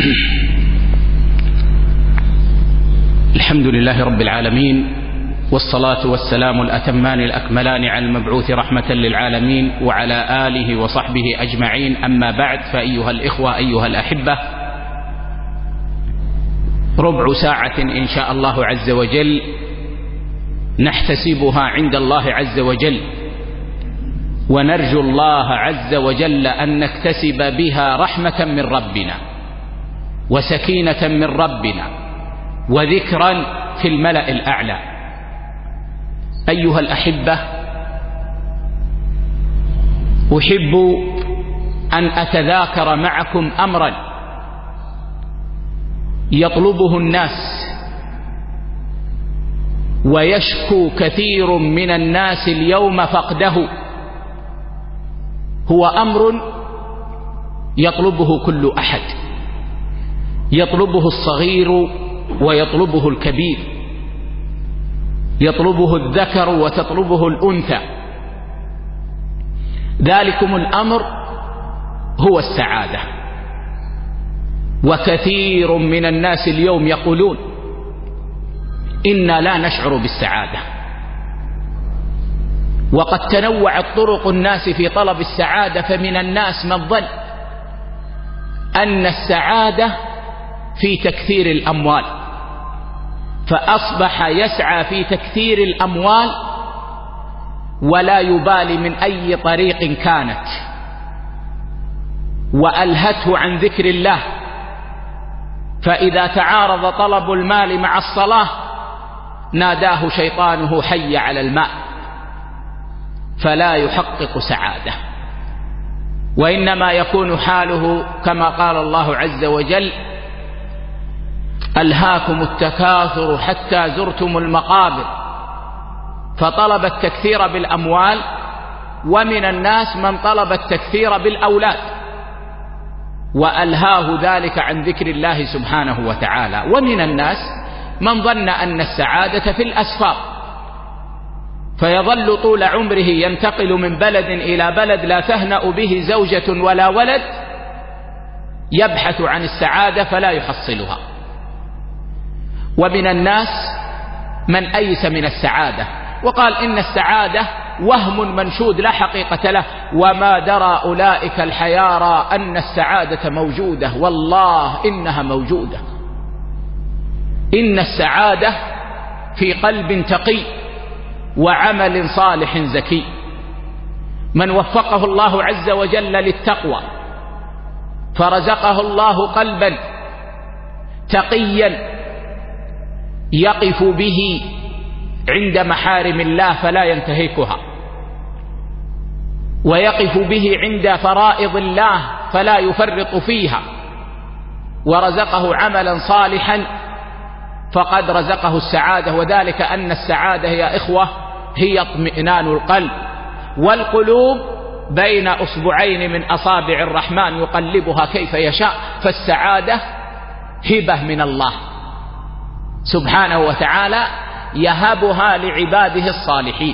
الحمد لله رب العالمين، والصلاة والسلام الأتمان الأكملان على المبعوث رحمة للعالمين وعلى آله وصحبه أجمعين. أما بعد، فأيها الإخوة أيها الأحبة، ربع ساعة إن شاء الله عز وجل نحتسبها عند الله عز وجل، ونرجو الله عز وجل أن نكتسب بها رحمة من ربنا وسكينة من ربنا وذكرا في الملأ الأعلى. أيها الأحبة، أحب أن أتذاكر معكم أمرا يطلبه الناس ويشكو كثير من الناس اليوم فقده. هو أمر يطلبه كل أحد، يطلبه الصغير ويطلبه الكبير، يطلبه الذكر وتطلبه الأنثى. ذلكم الأمر هو السعادة. وكثير من الناس اليوم يقولون إنا لا نشعر بالسعادة، وقد تنوعت طرق الناس في طلب السعادة. فمن الناس من ظن أن السعادة في تكثير الأموال، فأصبح يسعى في تكثير الأموال ولا يبالي من أي طريق كانت، وألهته عن ذكر الله. فإذا تعارض طلب المال مع الصلاة ناداه شيطانه حي على الماء، فلا يحقق سعادة، وإنما يكون حاله كما قال الله عز وجل: ألهاكم التكاثر حتى زرتم المقابر. فطلب التكثير بالأموال، ومن الناس من طلب التكثير بالأولاد، وألهاه ذلك عن ذكر الله سبحانه وتعالى. ومن الناس من ظن أن السعادة في الأسفار، فيظل طول عمره ينتقل من بلد إلى بلد لا تهنأ به زوجة ولا ولد، يبحث عن السعادة فلا يحصلها. ومن الناس من أيس من السعادة وقال إن السعادة وهم منشود لا حقيقة له، وما درى أولئك الحيارى أن السعادة موجودة، والله إنها موجودة. إن السعادة في قلب تقي وعمل صالح زكي. من وفقه الله عز وجل للتقوى فرزقه الله قلبا تقيا يقف به عند محارم الله فلا ينتهكها، ويقف به عند فرائض الله فلا يفرط فيها، ورزقه عملا صالحا، فقد رزقه السعادة. وذلك أن السعادة يا إخوة هي اطمئنان القلب، والقلوب بين أصبعين من أصابع الرحمن يقلبها كيف يشاء. فالسعادة هبة من الله سبحانه وتعالى يهبها لعباده الصالحين.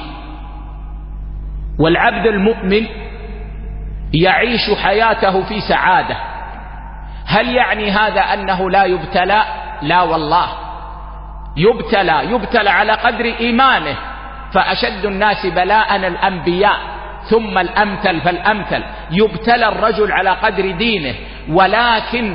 والعبد المؤمن يعيش حياته في سعادة. هل يعني هذا أنه لا يبتلى؟ لا والله، يبتلى على قدر إيمانه. فأشد الناس بلاء الأنبياء، ثم الأمثل فالأمثل. يبتلى الرجل على قدر دينه، ولكن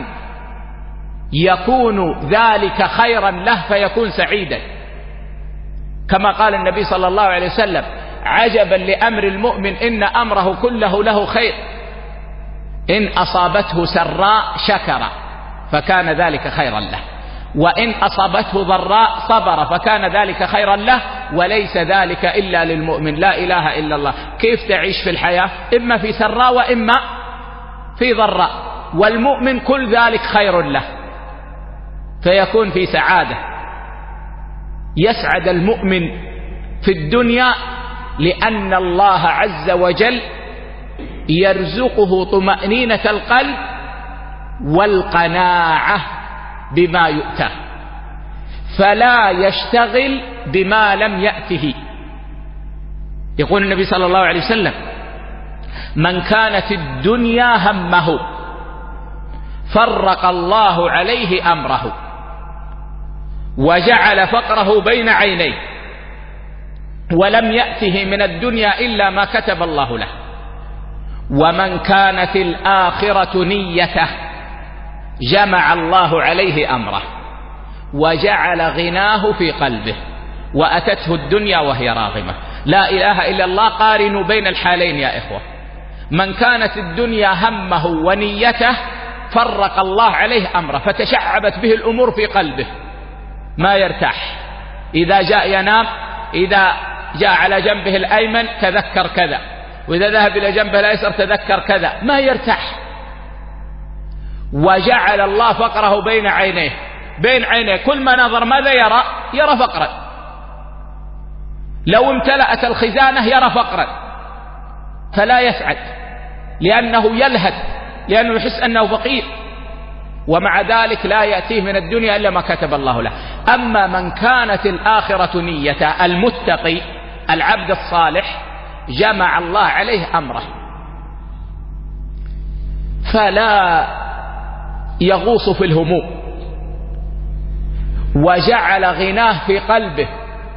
يكون ذلك خيرا له فيكون سعيدا، كما قال النبي صلى الله عليه وسلم: عجبا لأمر المؤمن إن أمره كله له خير، إن أصابته سراء شكر فكان ذلك خيرا له، وإن أصابته ضراء صبر فكان ذلك خيرا له، وليس ذلك إلا للمؤمن. لا إله إلا الله. كيف تعيش في الحياة؟ إما في سراء وإما في ضراء، والمؤمن كل ذلك خير له فيكون في سعادة. يسعد المؤمن في الدنيا لأن الله عز وجل يرزقه طمأنينة القلب والقناعة بما يؤتى، فلا يشتغل بما لم يأته. يقول النبي صلى الله عليه وسلم: من كانت الدنيا همه فرق الله عليه أمره وجعل فقره بين عينيه، ولم يأته من الدنيا إلا ما كتب الله له. ومن كانت الآخرة نيته جمع الله عليه أمره وجعل غناه في قلبه وأتته الدنيا وهي راغمة. لا إله إلا الله. قارنوا بين الحالين يا إخوة. من كانت الدنيا همه ونيته فرق الله عليه أمره فتشعبت به الأمور في قلبه، ما يرتاح. إذا جاء ينام، إذا جاء على جنبه الأيمن تذكر كذا، وإذا ذهب إلى جنبه الأيسر تذكر كذا، ما يرتاح. وجعل الله فقره بين عينيه، بين عينيه كل ما نظر ماذا يرى؟ يرى فقرا. لو امتلأت الخزانة يرى فقرا، فلا يسعد لأنه يلهث، لأنه يحس أنه فقير، ومع ذلك لا يأتيه من الدنيا إلا ما كتب الله له. أما من كانت الآخرة نيته، المتقي العبد الصالح، جمع الله عليه أمره فلا يغوص في الهموم، وجعل غناه في قلبه،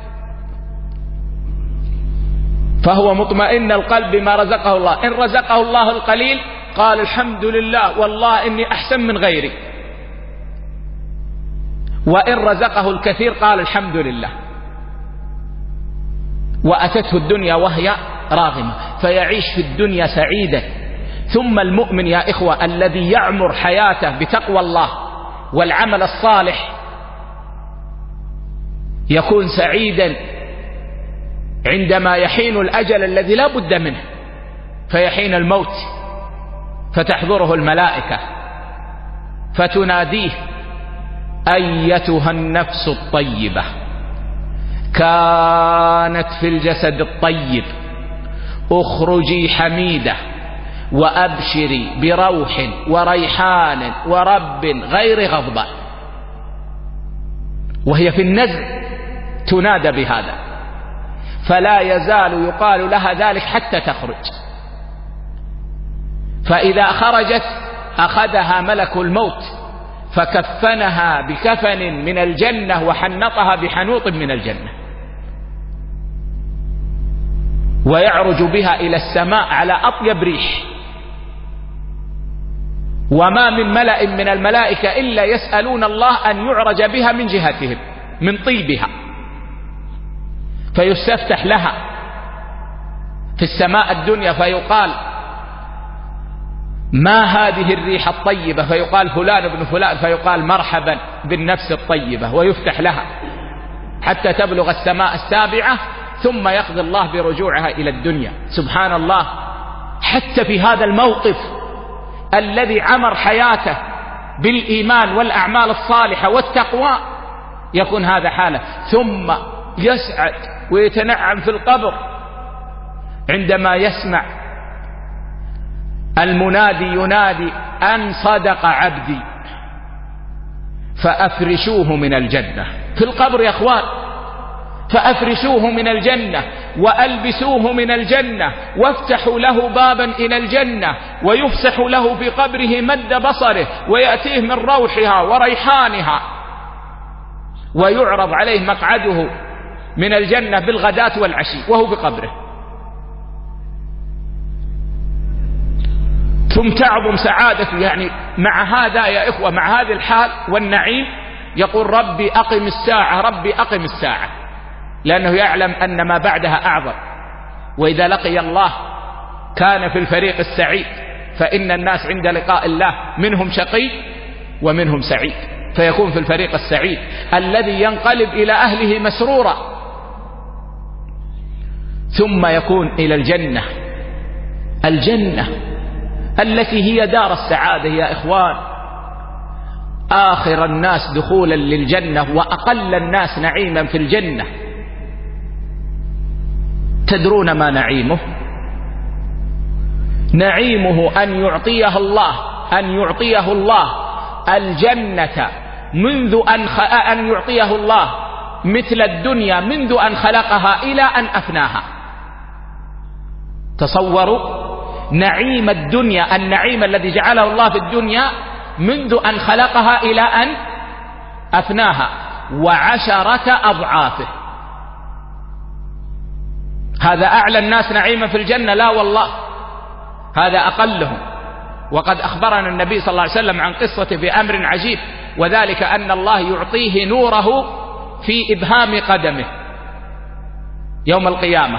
فهو مطمئن القلب بما رزقه الله. إن رزقه الله القليل قال الحمد لله والله إني أحسن من غيري، وإن رزقه الكثير قال الحمد لله. وأتته الدنيا وهي راغمة، فيعيش في الدنيا سعيدا. ثم المؤمن يا إخوة الذي يعمر حياته بتقوى الله والعمل الصالح يكون سعيدا عندما يحين الأجل الذي لا بد منه، فيحين الموت فتحضره الملائكة فتناديه: أيتها النفس الطيبة كانت في الجسد الطيب اخرجي حميدة وأبشري بروح وريحان ورب غير غضبان. وهي في النزع تنادى بهذا، فلا يزال يقال لها ذلك حتى تخرج. فإذا خرجت أخذها ملك الموت فكفنها بكفن من الجنة وحنطها بحنوط من الجنة، ويعرج بها إلى السماء على أطيب ريح. وما من ملأ من الملائكة إلا يسألون الله أن يعرج بها من جهتهم من طيبها، فيستفتح لها في السماء الدنيا فيقال: ما هذه الريح الطيبة؟ فيقال: فلان ابن فلان، فيقال: مرحبا بالنفس الطيبة، ويفتح لها حتى تبلغ السماء السابعة، ثم يقضي الله برجوعها إلى الدنيا. سبحان الله. حتى في هذا الموقف الذي عمر حياته بالإيمان والأعمال الصالحة والتقوى يكون هذا حاله، ثم يسعد ويتنعم في القبر عندما يسمع المنادي ينادي: أن صدق عبدي فأفرشوه من الجنة. في القبر يا أخوان، فأفرشوه من الجنة وألبسوه من الجنة وافتحوا له بابا إلى الجنة، ويفسح له في قبره مد بصره ويأتيه من روحها وريحانها، ويعرض عليه مقعده من الجنة بالغداة والعشي وهو في قبره. ثم تعظم سعادته، يعني مع هذا يا إخوة، مع هذه الحال والنعيم يقول: ربي أقم الساعة، ربي أقم الساعة، لأنه يعلم أن ما بعدها أعظم. وإذا لقي الله كان في الفريق السعيد، فإن الناس عند لقاء الله منهم شقي ومنهم سعيد، فيكون في الفريق السعيد الذي ينقلب إلى أهله مسرورا. ثم يكون إلى الجنة، الجنة التي هي دار السعادة يا إخوان. آخر الناس دخولا للجنة وأقل الناس نعيما في الجنة، تدرون ما نعيمه؟ نعيمه أن يعطيه الله الجنة منذ أن يعطيه الله مثل الدنيا منذ أن خلقها إلى أن أفناها. تصوروا نعيم الدنيا، النعيم الذي جعله الله في الدنيا منذ أن خلقها إلى أن أفناها، و10 أضعافه. هذا أعلى الناس نعيما في الجنة؟ لا والله، هذا أقلهم. وقد أخبرنا النبي صلى الله عليه وسلم عن قصته بأمر عجيب، وذلك أن الله يعطيه نوره في إبهام قدمه يوم القيامة،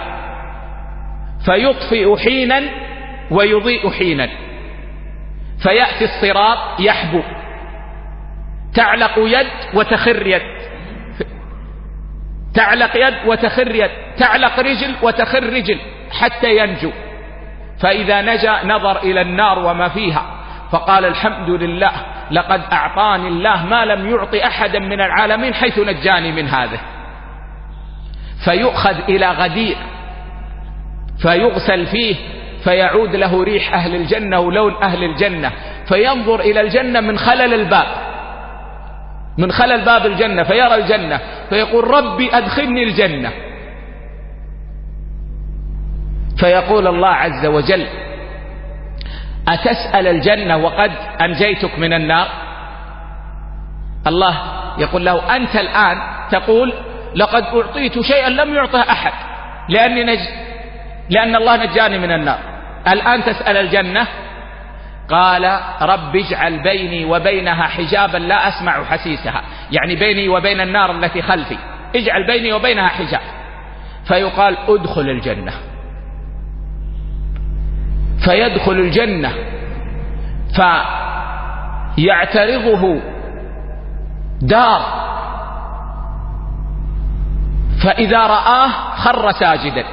فيطفئ حينا ويضيء حينا، فيأتي الصراط يحبو، تعلق يد وتخر يد، تعلق يد وتخر يد، تعلق رجل وتخر رجل حتى ينجو. فإذا نجا نظر إلى النار وما فيها فقال الحمد لله، لقد أعطاني الله ما لم يعطي أحدا من العالمين حيث نجاني من هذا. فيؤخذ إلى غدير فيغسل فيه، فيعود له ريح أهل الجنة ولون أهل الجنة، فينظر إلى الجنة من خلل الباب، من خلل باب الجنة، فيرى الجنة فيقول ربي أدخلني الجنة. فيقول الله عز وجل أتسأل الجنة وقد أنجيتك من النار؟ الله يقول له أنت الآن تقول لقد أعطيت شيئا لم يعطه أحد لأن الله نجاني من النار، الآن تسأل الجنة؟ قال رب اجعل بيني وبينها حجابا لا أسمع حسيسها، يعني بيني وبين النار التي خلفي اجعل بيني وبينها حجاب. فيقال ادخل الجنة، فيدخل الجنة فيعترضه دار، فإذا رآه خر ساجدا،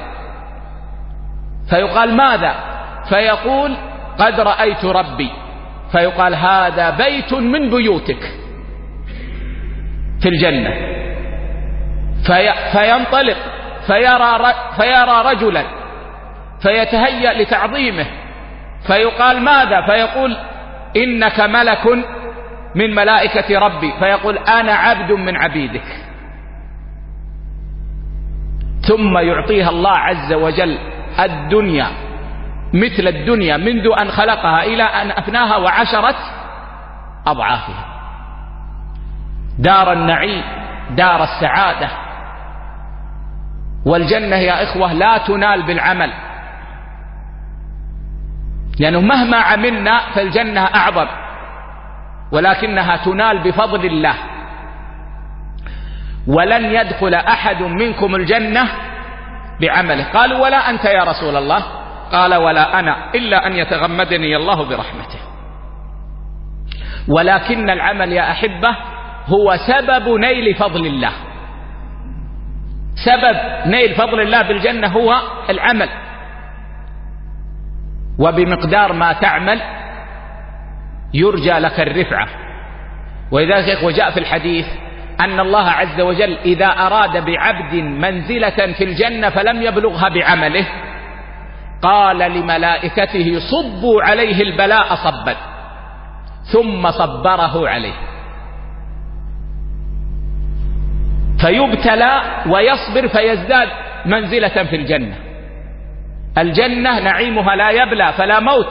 فيقال ماذا؟ فيقول قد رأيت ربي، فيقال هذا بيت من بيوتك في الجنة. فينطلق فيرى رجلا فيتهيأ لتعظيمه، فيقال ماذا؟ فيقول إنك ملك من ملائكة ربي، فيقول أنا عبد من عبيدك. ثم يعطيها الله عز وجل الدنيا مثل الدنيا منذ أن خلقها إلى أن أفناها و10 أضعافها، دار النعيم، دار السعادة. والجنة يا إخوة لا تنال بالعمل، لأنه مهما عملنا فالجنة أعظم، ولكنها تنال بفضل الله. ولن يدخل أحد منكم الجنة بعمله. قالوا ولا أنت يا رسول الله؟ قال ولا أنا إلا أن يتغمدني الله برحمته. ولكن العمل يا أحبة هو سبب نيل فضل الله، سبب نيل فضل الله بالجنة هو العمل، وبمقدار ما تعمل يرجى لك الرفعة. ولذلك وجاء في الحديث أن الله عز وجل إذا أراد بعبد منزلة في الجنة فلم يبلغها بعمله قال لملائكته صبوا عليه البلاء صبا ثم صبره عليه، فيبتلى ويصبر فيزداد منزلة في الجنة. الجنة نعيمها لا يبلى فلا موت،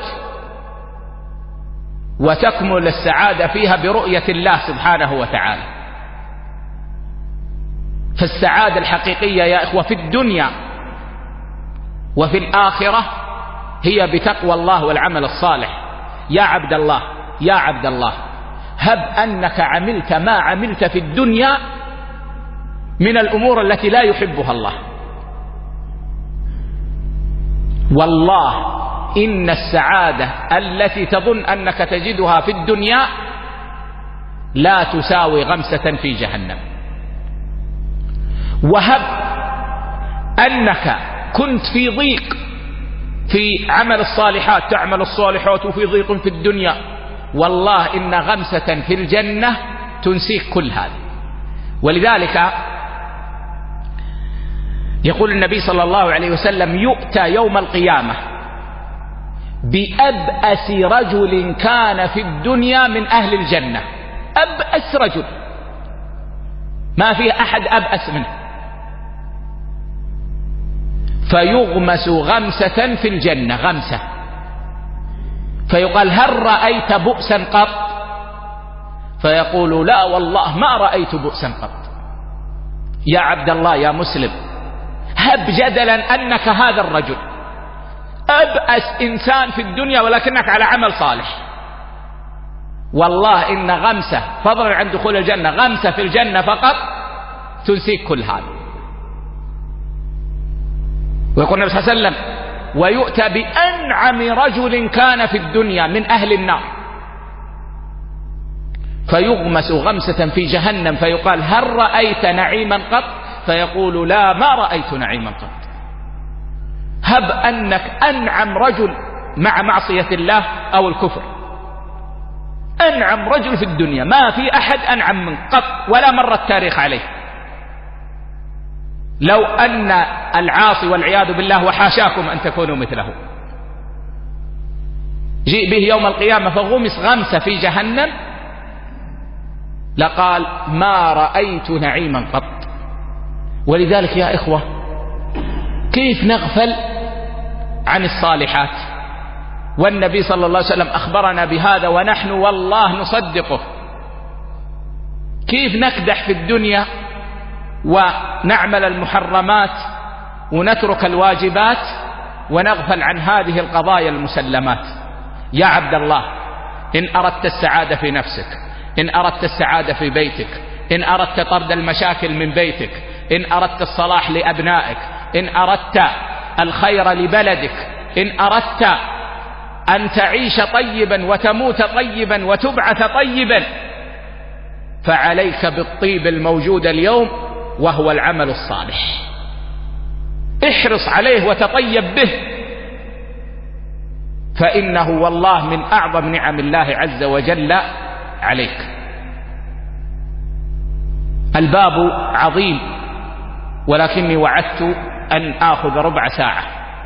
وتكمل السعادة فيها برؤية الله سبحانه وتعالى. فالسعادة الحقيقية يا إخوة في الدنيا وفي الآخرة هي بتقوى الله والعمل الصالح. يا عبد الله، يا عبد الله، هب أنك عملت ما عملت في الدنيا من الأمور التي لا يحبها الله، والله إن السعادة التي تظن أنك تجدها في الدنيا لا تساوي غمسة في جهنم. وهب أنك كنت في ضيق في عمل الصالحات، تعمل الصالحات وفي ضيق في الدنيا، والله إن غمسة في الجنة تنسيك كل هذا. ولذلك يقول النبي صلى الله عليه وسلم يؤتى يوم القيامة بأبأس رجل كان في الدنيا من أهل الجنة، أبأس رجل ما في أحد أبأس منه، فيغمس غمسة في الجنة، غمسة، فيقال هل رأيت بؤسا قط؟ فيقول لا والله ما رأيت بؤسا قط. يا عبد الله يا مسلم، هب جدلا أنك هذا الرجل أبأس إنسان في الدنيا ولكنك على عمل صالح، والله إن غمسة فضلا عن دخول الجنة، غمسة في الجنة فقط تنسيك كل هذا. ويقول النبي صلى الله عليه وسلم ويؤتى بأنعم رجل كان في الدنيا من أهل النار فيغمس غمسة في جهنم فيقال هل رأيت نعيما قط؟ فيقول لا ما رأيت نعيما قط. هب أنك أنعم رجل مع معصية الله أو الكفر، أنعم رجل في الدنيا، ما في أحد أنعم من قط ولا مر التاريخ عليه. لو أن العاصي والعياذ بالله وحاشاكم أن تكونوا مثله جيء به يوم القيامة فغمس غمسة في جهنم لقال ما رأيت نعيما قط. ولذلك يا إخوة كيف نغفل عن الصالحات؟ والنبي صلى الله عليه وسلم أخبرنا بهذا ونحن والله نصدقه. كيف نكدح في الدنيا ونعمل المحرمات ونترك الواجبات ونغفل عن هذه القضايا المسلمات؟ يا عبد الله، إن أردت السعادة في نفسك، إن أردت السعادة في بيتك، إن أردت طرد المشاكل من بيتك، إن أردت الصلاح لأبنائك، إن أردت الخير لبلدك، إن أردت أن تعيش طيبا وتموت طيبا وتبعث طيبا، فعليك بالطيب الموجود اليوم وهو العمل الصالح. احرص عليه وتطيب به، فإنه والله من أعظم نعم الله عز وجل عليك. الباب عظيم ولكني وعدت أن آخذ ربع ساعة،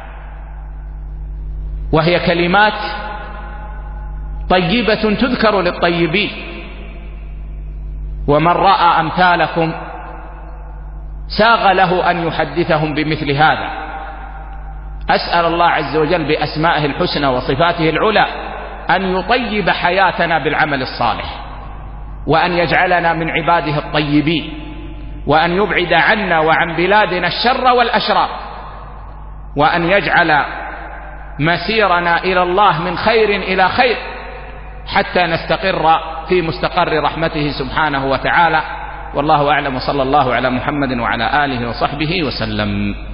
وهي كلمات طيبة تذكر للطيبين، ومن رأى أمثالكم ساغ له أن يحدثهم بمثل هذا. أسأل الله عز وجل بأسمائه الحسنى وصفاته العلى أن يطيب حياتنا بالعمل الصالح، وأن يجعلنا من عباده الطيبين، وأن يبعد عنا وعن بلادنا الشر والأشرار، وأن يجعل مسيرنا إلى الله من خير إلى خير حتى نستقر في مستقر رحمته سبحانه وتعالى. والله أعلم، وصلى الله على محمد وعلى آله وصحبه وسلم.